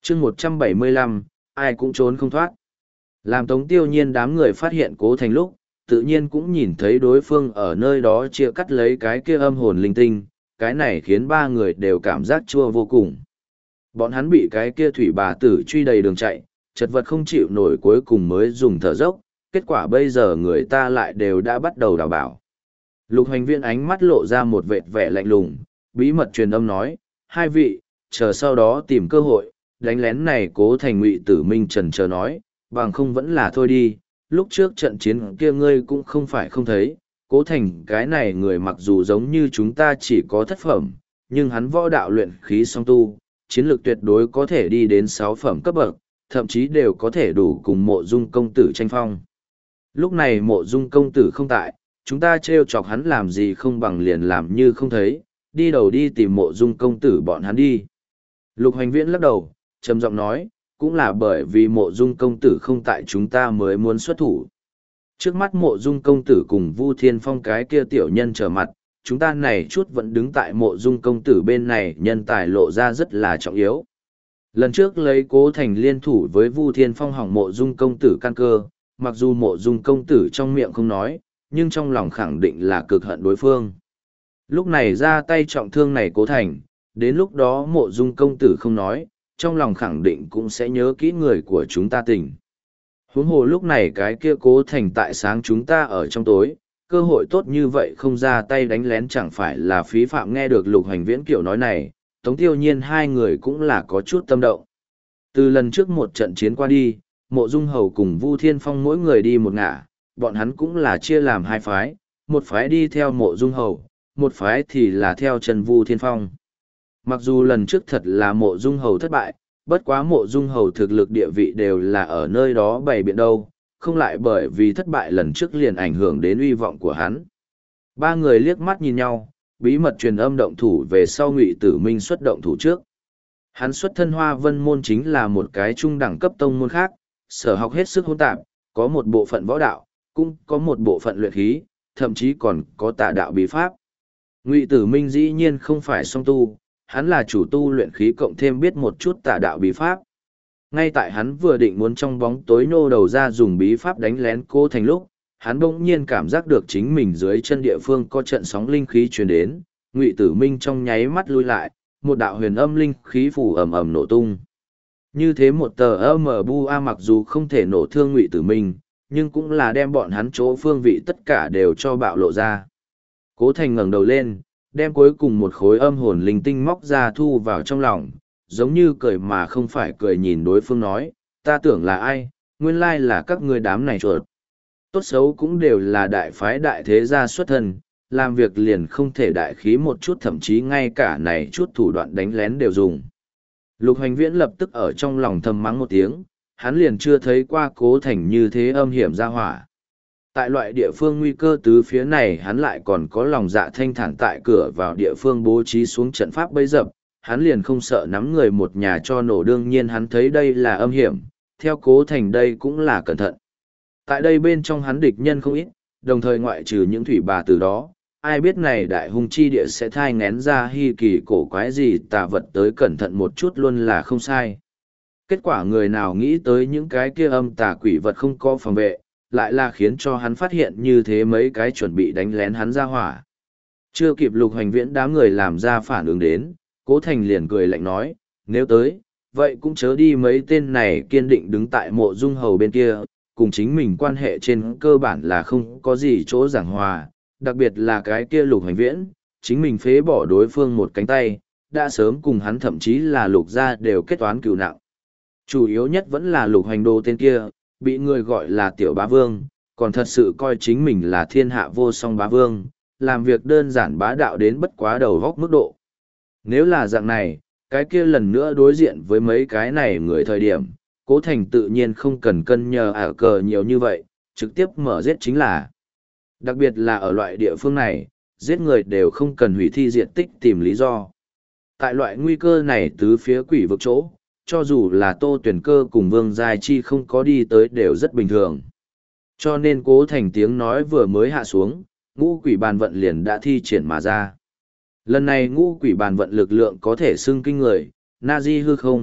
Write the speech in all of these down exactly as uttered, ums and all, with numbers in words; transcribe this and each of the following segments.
chương một trăm bảy mươi lăm, ai cũng trốn không thoát. Làm Tống Tiêu Nhiên đám người phát hiện Cố Thành lúc, tự nhiên cũng nhìn thấy đối phương ở nơi đó chia cắt lấy cái kia âm hồn linh tinh, cái này khiến ba người đều cảm giác chua vô cùng. Bọn hắn bị cái kia thủy bà tử truy đầy đường chạy, chật vật không chịu nổi, cuối cùng mới dùng thở dốc, kết quả bây giờ người ta lại đều đã bắt đầu đào bảo. Lục Hoành Viễn ánh mắt lộ ra một vệt vẻ lạnh lùng, bí mật truyền âm nói, hai vị, chờ sau đó tìm cơ hội, đánh lén này Cố Thành. Ngụy Tử Minh trần chờ nói, bằng không vẫn là thôi đi, lúc trước trận chiến kia ngươi cũng không phải không thấy, Cố Thành cái này người mặc dù giống như chúng ta chỉ có thất phẩm, nhưng hắn võ đạo luyện khí song tu, chiến lược tuyệt đối có thể đi đến sáu phẩm cấp bậc, thậm chí đều có thể đủ cùng Mộ Dung công tử tranh phong. Lúc này Mộ Dung công tử không tại, chúng ta trêu chọc hắn làm gì không bằng liền làm như không thấy, đi đầu đi tìm Mộ Dung công tử bọn hắn đi. Lục Hoành Viễn lắc đầu, trầm giọng nói, cũng là bởi vì Mộ Dung công tử không tại chúng ta mới muốn xuất thủ. Trước mắt Mộ Dung công tử cùng Vu Thiên Phong cái kia tiểu nhân trở mặt, chúng ta này chút vẫn đứng tại Mộ Dung công tử bên này, nhân tài lộ ra rất là trọng yếu. Lần trước lấy Cố Thành liên thủ với Vu Thiên Phong hỏng Mộ Dung công tử căn cơ, mặc dù Mộ Dung công tử trong miệng không nói, nhưng trong lòng khẳng định là cực hận đối phương. Lúc này ra tay trọng thương này Cố Thành, đến lúc đó Mộ Dung công tử không nói, trong lòng khẳng định cũng sẽ nhớ kỹ người của chúng ta tình. Huống hồ lúc này cái kia Cố Thành tại sáng chúng ta ở trong tối, cơ hội tốt như vậy không ra tay đánh lén chẳng phải là phí phạm. Nghe được Lục Hoành Viễn kiểu nói này, Tống Tiêu Nhiên hai người cũng là có chút tâm động. Từ lần trước một trận chiến qua đi, Mộ Dung Hầu cùng Vu Thiên Phong mỗi người đi một ngả, bọn hắn cũng là chia làm hai phái, một phái đi theo Mộ Dung Hầu, một phái thì là theo Trần Vu Thiên Phong. Mặc dù lần trước thật là Mộ Dung Hầu thất bại, bất quá Mộ Dung Hầu thực lực địa vị đều là ở nơi đó bày biện đâu, không lại bởi vì thất bại lần trước liền ảnh hưởng đến uy vọng của hắn. Ba người liếc mắt nhìn nhau, bí mật truyền âm động thủ về sau. Ngụy Tử Minh xuất động thủ trước. Hắn xuất thân Hoa Vân môn, chính là một cái trung đẳng cấp tông môn khác, sở học hết sức hỗn tạp, có một bộ phận võ đạo, cũng có một bộ phận luyện khí, thậm chí còn có tà đạo bí pháp. Ngụy Tử Minh dĩ nhiên không phải song tu, hắn là chủ tu luyện khí cộng thêm biết một chút tà đạo bí pháp. Ngay tại hắn vừa định muốn trong bóng tối nô đầu ra dùng bí pháp đánh lén Cố Thành lúc, hắn bỗng nhiên cảm giác được chính mình dưới chân địa phương có trận sóng linh khí truyền đến. Ngụy Tử Minh trong nháy mắt lui lại, một đạo huyền âm linh khí phủ ầm ầm nổ tung. Như thế một tờ âm bu a mặc dù không thể nổ thương Ngụy Tử Minh, nhưng cũng là đem bọn hắn chỗ phương vị tất cả đều cho bạo lộ ra. Cố Thành ngẩng đầu lên, đem cuối cùng một khối âm hồn linh tinh móc ra thu vào trong lòng, giống như cười mà không phải cười, nhìn đối phương nói, ta tưởng là ai, nguyên lai là các ngươi đám này chuột. Tốt xấu cũng đều là đại phái đại thế gia xuất thân, làm việc liền không thể đại khí một chút, thậm chí ngay cả này chút thủ đoạn đánh lén đều dùng. Lục Hoành Viễn lập tức ở trong lòng thầm mắng một tiếng, hắn liền chưa thấy qua Cố Thành như thế âm hiểm ra hỏa. Tại loại địa phương nguy cơ tứ phía này, hắn lại còn có lòng dạ thanh thản tại cửa vào địa phương bố trí xuống trận pháp bấy dập, hắn liền không sợ nắm người một nhà cho nổ. Đương nhiên hắn thấy đây là âm hiểm, theo Cố Thành đây cũng là cẩn thận. Tại đây bên trong hắn địch nhân không ít, đồng thời ngoại trừ những thủy bà từ đó, ai biết này đại hung chi địa sẽ thai ngén ra hy kỳ cổ quái gì tà vật tới, cẩn thận một chút luôn là không sai. Kết quả người nào nghĩ tới những cái kia âm tà quỷ vật không có phòng vệ, lại là khiến cho hắn phát hiện như thế mấy cái chuẩn bị đánh lén hắn ra hỏa. Chưa kịp Lục Hoành Viễn đám người làm ra phản ứng đến, Cố Thành liền cười lạnh nói, nếu tới, vậy cũng chớ đi. Mấy tên này kiên định đứng tại Mộ Dung Hầu bên kia, cùng chính mình quan hệ trên cơ bản là không có gì chỗ giảng hòa, đặc biệt là cái kia Lục Hoành Viễn, chính mình phế bỏ đối phương một cánh tay, đã sớm cùng hắn thậm chí là Lục gia đều kết toán cừu nặng. Chủ yếu nhất vẫn là Lục Hoành Đô tên kia, bị người gọi là tiểu bá vương, còn thật sự coi chính mình là thiên hạ vô song bá vương, làm việc đơn giản bá đạo đến bất quá đầu góc mức độ. Nếu là dạng này, cái kia lần nữa đối diện với mấy cái này người thời điểm, Cố Thành tự nhiên không cần cân nhờ ả cờ nhiều như vậy, trực tiếp mở giết chính là. Đặc biệt là ở loại địa phương này, giết người đều không cần hủy thi diện tích tìm lý do. Tại loại nguy cơ này tứ phía quỷ vực chỗ, cho dù là Tô Tuyển Cơ cùng Vương Giai Chi không có đi tới đều rất bình thường. Cho nên Cố Thành tiếng nói vừa mới hạ xuống, ngũ quỷ bàn vận liền đã thi triển mà ra. Lần này ngũ quỷ bàn vận lực lượng có thể xưng kinh người, na di hư không,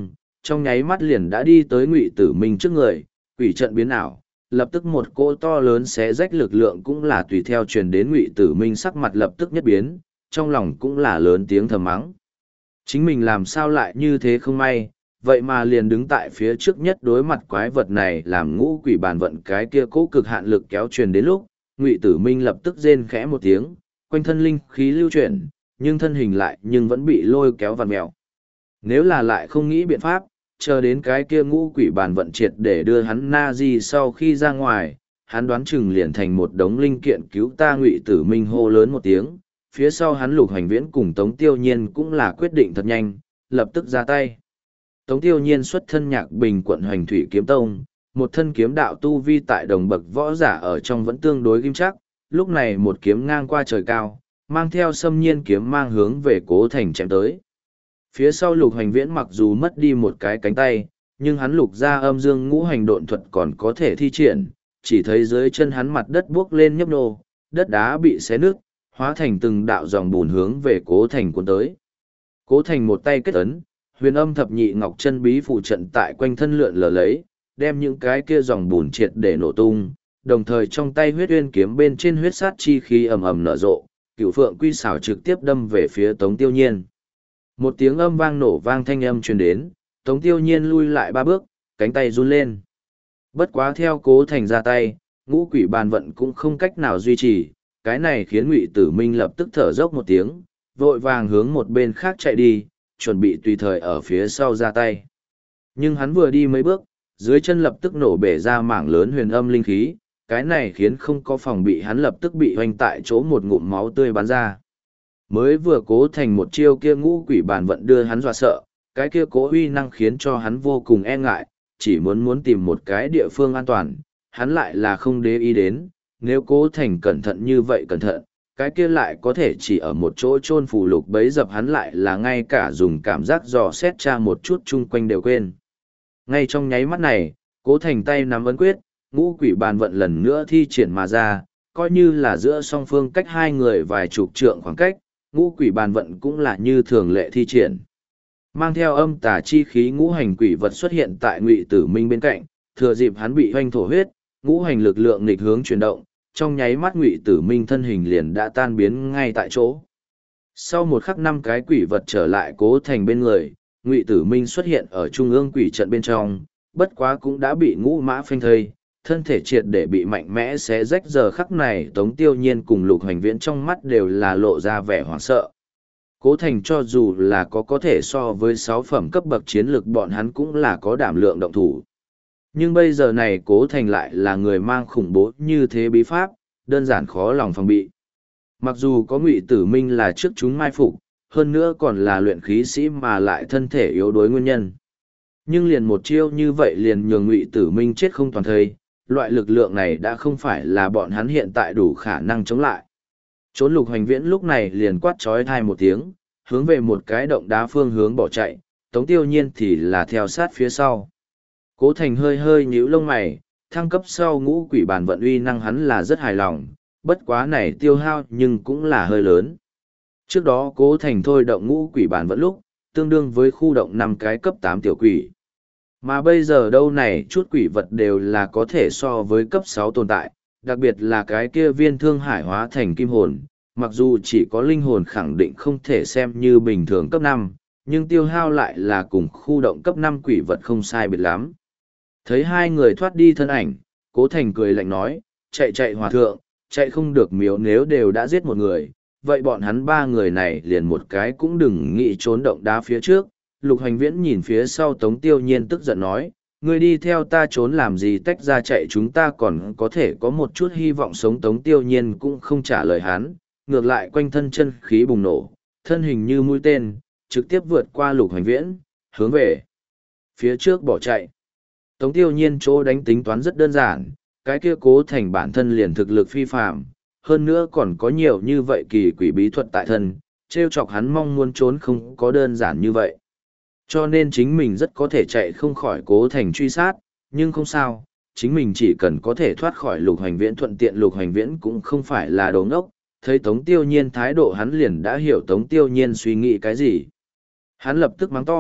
trong nháy mắt liền đã đi tới Ngụy Tử Minh trước người, quỷ trận biến ảo, lập tức một cỗ to lớn xé rách lực lượng cũng là tùy theo truyền đến Ngụy Tử Minh sắc mặt lập tức nhất biến, trong lòng cũng là lớn tiếng thầm mắng. Chính mình làm sao lại như thế không may, vậy mà liền đứng tại phía trước nhất đối mặt quái vật này làm ngũ quỷ bàn vận cái kia cố cực hạn lực kéo truyền đến lúc, Ngụy Tử Minh lập tức rên khẽ một tiếng, quanh thân linh khí lưu chuyển, nhưng thân hình lại nhưng vẫn bị lôi kéo vằn mèo. Nếu là lại không nghĩ biện pháp, chờ đến cái kia ngũ quỷ bàn vận triệt để đưa hắn na di sau khi ra ngoài, hắn đoán chừng liền thành một đống linh kiện cứu ta. Ngụy Tử Minh hô lớn một tiếng, phía sau hắn Lục Hành Viễn cùng Tống Tiêu Nhiên cũng là quyết định thật nhanh, lập tức ra tay. Tống Tiêu Nhiên xuất thân Nhạc Bình quận Hoành Thủy Kiếm Tông, một thân kiếm đạo tu vi tại đồng bậc võ giả ở trong vẫn tương đối kim chắc, lúc này một kiếm ngang qua trời cao, mang theo xâm nhiên kiếm mang hướng về Cố Thành chém tới. Phía sau Lục Hành Viễn mặc dù mất đi một cái cánh tay, nhưng hắn lục ra âm dương ngũ hành độn thuật còn có thể thi triển, chỉ thấy dưới chân hắn mặt đất buốc lên nhấp nô, đất đá bị xé nứt, hóa thành từng đạo dòng bùn hướng về Cố Thành cuốn tới. Cố Thành một tay kết ấn, huyền âm thập nhị ngọc chân bí phù trận tại quanh thân lượn lờ lấy, đem những cái kia dòng bùn triệt để nổ tung, đồng thời trong tay huyết uyên kiếm bên trên huyết sát chi khí ầm ầm nở rộ, cửu phượng quy xảo trực tiếp đâm về phía Tống Tiêu Nhiên. Một tiếng âm vang nổ vang thanh âm truyền đến, Tống Tiêu Nhiên lui lại ba bước, cánh tay run lên. Bất quá theo Cố Thành ra tay, ngũ quỷ bàn vận cũng không cách nào duy trì, cái này khiến Ngụy Tử Minh lập tức thở dốc một tiếng, vội vàng hướng một bên khác chạy đi, chuẩn bị tùy thời ở phía sau ra tay. Nhưng hắn vừa đi mấy bước, dưới chân lập tức nổ bể ra mảng lớn huyền âm linh khí, cái này khiến không có phòng bị hắn lập tức bị hoành tại chỗ một ngụm máu tươi bắn ra. Mới vừa Cố Thành một chiêu kia ngũ quỷ bàn vận đưa hắn dọa sợ, cái kia cố uy năng khiến cho hắn vô cùng e ngại, chỉ muốn muốn tìm một cái địa phương an toàn, hắn lại là không để ý đến, nếu Cố Thành cẩn thận như vậy cẩn thận, cái kia lại có thể chỉ ở một chỗ chôn phù lục bấy dập hắn lại là ngay cả dùng cảm giác dò xét tra một chút chung quanh đều quên. Ngay trong nháy mắt này, Cố Thành tay nắm ấn quyết, ngũ quỷ bàn vận lần nữa thi triển mà ra, coi như là giữa song phương cách hai người vài chục trượng khoảng cách, ngũ quỷ bàn vận cũng là như thường lệ thi triển. Mang theo âm tà chi khí ngũ hành quỷ vật xuất hiện tại Ngụy Tử Minh bên cạnh, thừa dịp hắn bị hoanh thổ huyết, ngũ hành lực lượng nghịch hướng chuyển động, trong nháy mắt Ngụy Tử Minh thân hình liền đã tan biến ngay tại chỗ. Sau một khắc năm cái quỷ vật trở lại Cố Thành bên người, Ngụy Tử Minh xuất hiện ở trung ương quỷ trận bên trong, bất quá cũng đã bị ngũ mã phanh thây, thân thể triệt để bị mạnh mẽ xé rách. Giờ khắc này Tống Tiêu Nhiên cùng Lục Hành Viễn trong mắt đều là lộ ra vẻ hoảng sợ. Cố Thành cho dù là có có thể so với sáu phẩm cấp bậc chiến lực bọn hắn cũng là có đảm lượng động thủ. Nhưng bây giờ này Cố Thành lại là người mang khủng bố như thế bí pháp, đơn giản khó lòng phòng bị. Mặc dù có Ngụy Tử Minh là trước chúng mai phục, hơn nữa còn là luyện khí sĩ mà lại thân thể yếu đuối nguyên nhân. Nhưng liền một chiêu như vậy liền nhường Ngụy Tử Minh chết không toàn thây, loại lực lượng này đã không phải là bọn hắn hiện tại đủ khả năng chống lại. Trốn Lục Hành Viễn lúc này liền quát trói thai một tiếng, hướng về một cái động đá phương hướng bỏ chạy, Tống Tiêu Nhiên thì là theo sát phía sau. Cố Thành hơi hơi nhíu lông mày, thăng cấp sau ngũ quỷ bản vận uy năng hắn là rất hài lòng, bất quá này tiêu hao nhưng cũng là hơi lớn. Trước đó Cố Thành thôi động ngũ quỷ bản vận lúc, tương đương với khu động năm cái cấp tám tiểu quỷ. Mà bây giờ đâu này chút quỷ vật đều là có thể so với cấp sáu tồn tại, đặc biệt là cái kia viên thương hải hóa thành kim hồn, mặc dù chỉ có linh hồn khẳng định không thể xem như bình thường cấp năm, nhưng tiêu hao lại là cùng khu động cấp năm quỷ vật không sai biệt lắm. Thấy hai người thoát đi thân ảnh, Cố Thành cười lạnh nói, chạy chạy hòa thượng, chạy không được miếu nếu đều đã giết một người, vậy bọn hắn ba người này liền một cái cũng đừng nghĩ trốn động đá phía trước. Lục Hành Viễn nhìn phía sau Tống Tiêu Nhiên tức giận nói, ngươi đi theo ta trốn làm gì, tách ra chạy chúng ta còn có thể có một chút hy vọng sống. Tống Tiêu Nhiên cũng không trả lời hắn, ngược lại quanh thân chân khí bùng nổ, thân hình như mũi tên, trực tiếp vượt qua Lục Hành Viễn, hướng về phía trước bỏ chạy. Tống Tiêu Nhiên chỗ đánh tính toán rất đơn giản, cái kia Cố Thành bản thân liền thực lực phi phàm, hơn nữa còn có nhiều như vậy kỳ quỷ bí thuật tại thân, trêu chọc hắn mong muốn trốn không có đơn giản như vậy. Cho nên chính mình rất có thể chạy không khỏi Cố Thành truy sát, nhưng không sao, chính mình chỉ cần có thể thoát khỏi Lục Hành Viễn thuận tiện. Lục Hành Viễn cũng không phải là đồ ngốc, thấy Tống Tiêu Nhiên thái độ hắn liền đã hiểu Tống Tiêu Nhiên suy nghĩ cái gì. Hắn lập tức mắng to,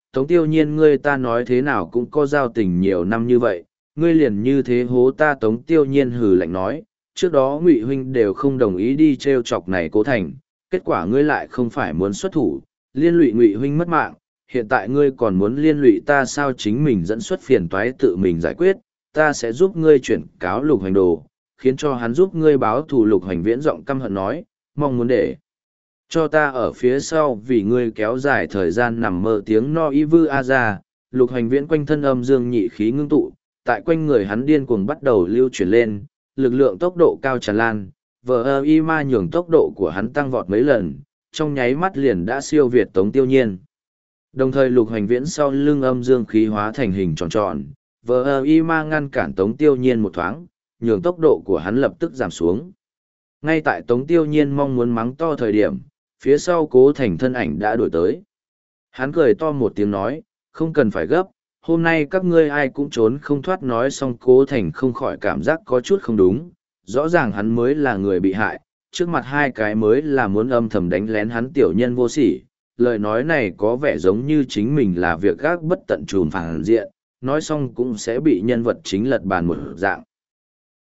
Tống Tiêu Nhiên ngươi ta nói thế nào cũng có giao tình nhiều năm như vậy, ngươi liền như thế hố ta. Tống Tiêu Nhiên hừ lạnh nói, trước đó Ngụy huynh đều không đồng ý đi trêu chọc này Cố Thành, kết quả ngươi lại không phải muốn xuất thủ, liên lụy Ngụy huynh mất mạng, hiện tại ngươi còn muốn liên lụy ta sao? Chính mình dẫn xuất phiền toái tự mình giải quyết, ta sẽ giúp ngươi chuyển cáo Lục Hoành Đồ, khiến cho hắn giúp ngươi báo thù. Lục Hoành Viễn giọng căm hận nói, mong muốn để cho ta ở phía sau vì ngươi kéo dài thời gian nằm mơ. Tiếng no y vư a ra, Lục Hoành Viễn quanh thân âm dương nhị khí ngưng tụ, tại quanh người hắn điên cuồng bắt đầu lưu chuyển lên, lực lượng tốc độ cao tràn lan, vờ ơ y ma nhường tốc độ của hắn tăng vọt mấy lần, trong nháy mắt liền đã siêu việt Tống Tiêu Nhiên. Đồng thời Lục Hoành Viễn sau lưng âm dương khí hóa thành hình tròn tròn, vờ ơ y ma ngăn cản Tống Tiêu Nhiên một thoáng, nhường tốc độ của hắn lập tức giảm xuống. Ngay tại Tống Tiêu Nhiên mong muốn mắng to thời điểm, phía sau Cố Thành thân ảnh đã đuổi tới. Hắn cười to một tiếng nói, không cần phải gấp, hôm nay các ngươi ai cũng trốn không thoát. Nói xong Cố Thành không khỏi cảm giác có chút không đúng, rõ ràng hắn mới là người bị hại, trước mặt hai cái mới là muốn âm thầm đánh lén hắn tiểu nhân vô sỉ. Lời nói này có vẻ giống như chính mình là việc gác bất tận trùm phản diện, nói xong cũng sẽ bị nhân vật chính lật bàn một dạng.